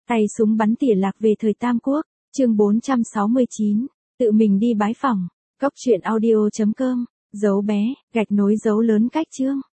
Tay súng bắn tỉa lạc về thời Tam Quốc, chương 469, tự mình đi bái phỏng, cốc truyện audio.com, dấu bé, gạch nối dấu lớn cách chương.